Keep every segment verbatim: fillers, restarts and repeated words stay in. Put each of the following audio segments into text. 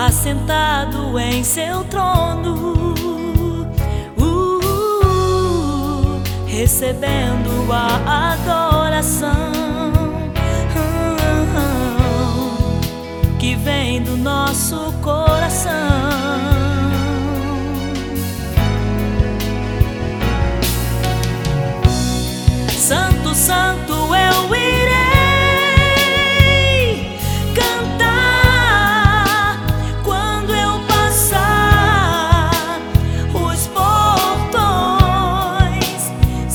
assentado em seu trono, uh, uh, recebendo a adoração uh, uh, que vem do nosso coração. Santo, santo eu irei cantar quando eu passar os portões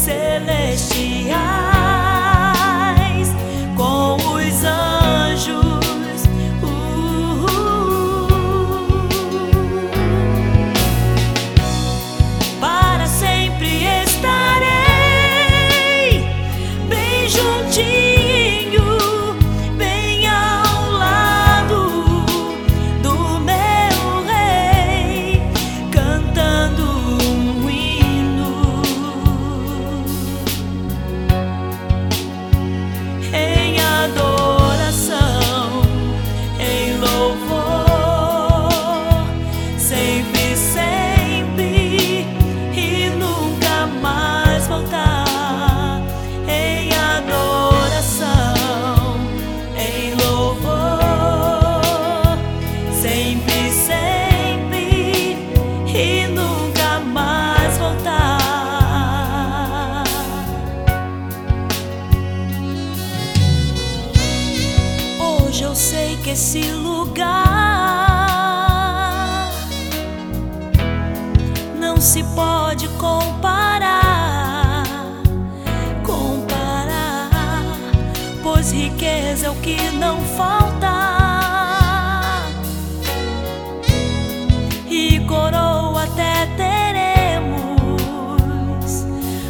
celestiais com os anjos. Uh, uh, para sempre estarei juntinho, bem ao lado do meu rei, cantando um hino em adoração, em louvor, sempre, sempre e nunca mais voltar. Sempre, sempre e nunca mais voltar. Hoje eu sei que esse lugar não se pode comparar, comparar, pois riqueza é o que não falta. Coroa até teremos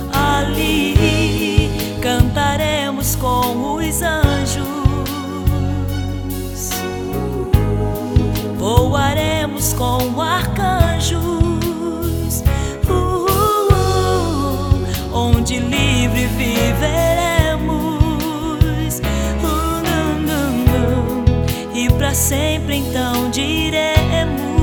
ali, cantaremos com os anjos, voaremos com arcanjos, uh, uh, onde livre viveremos, uh, uh, uh, uh, e para sempre então diremos.